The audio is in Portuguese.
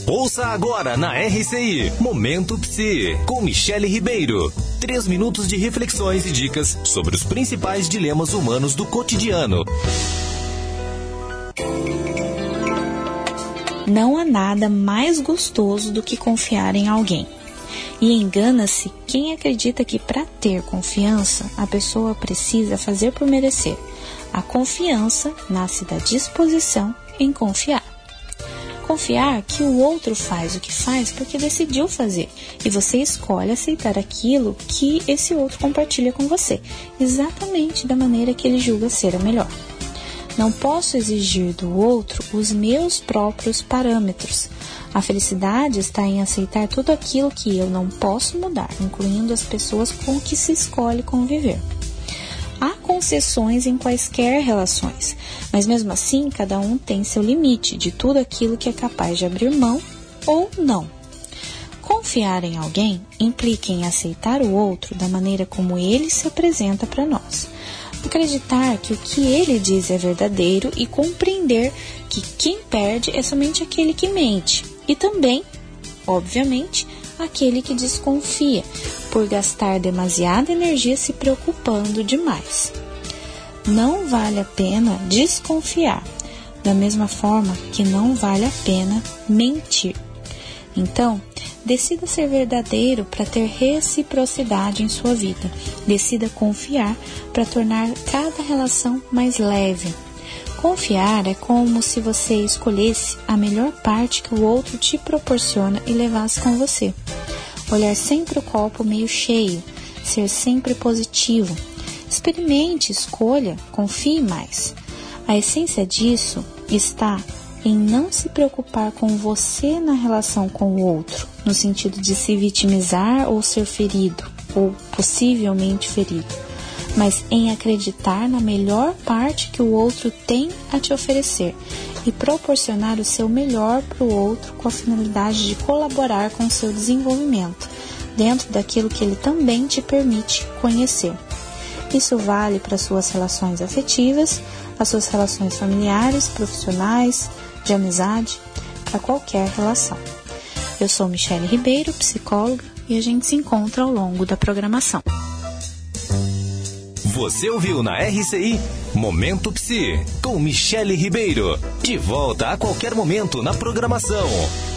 Ouça agora na RCI, Momento Psi, com Michele Ribeiro. 3 minutos de reflexões e dicas sobre os principais dilemas humanos do cotidiano. Não há nada mais gostoso do que confiar em alguém. E engana-se quem acredita que para ter confiança, a pessoa precisa fazer por merecer. A confiança nasce da disposição em confiar. Confiar que o outro faz o que faz porque decidiu fazer e você escolhe aceitar aquilo que esse outro compartilha com você, exatamente da maneira que ele julga ser a melhor. Não posso exigir do outro os meus próprios parâmetros. A felicidade está em aceitar tudo aquilo que eu não posso mudar, incluindo as pessoas com que se escolhe conviver. Há concessões em quaisquer relações, mas mesmo assim cada um tem seu limite de tudo aquilo que é capaz de abrir mão ou não. Confiar em alguém implica em aceitar o outro da maneira como ele se apresenta para nós. Acreditar que o que ele diz é verdadeiro e compreender que quem perde é somente aquele que mente e também, obviamente, aquele que desconfia, por gastar demasiada energia se preocupando demais. Não vale a pena desconfiar, da mesma forma que não vale a pena mentir. Então, decida ser verdadeiro para ter reciprocidade em sua vida. Decida confiar para tornar cada relação mais leve. Confiar é como se você escolhesse a melhor parte que o outro te proporciona e levasse com você. Olhar sempre o copo meio cheio, ser sempre positivo. Experimente, escolha, confie mais. A essência disso está em não se preocupar com você na relação com o outro, no sentido de se vitimizar ou ser ferido, ou possivelmente ferido, mas em acreditar na melhor parte que o outro tem a te oferecer e proporcionar o seu melhor para o outro com a finalidade de colaborar com o seu desenvolvimento, dentro daquilo que ele também te permite conhecer. Isso vale para suas relações afetivas, as suas relações familiares, profissionais, de amizade, para qualquer relação. Eu sou Michele Ribeiro, psicóloga, e a gente se encontra ao longo da programação. Você ouviu na RCI Momento Psi, com Michele Ribeiro. De volta a qualquer momento na programação.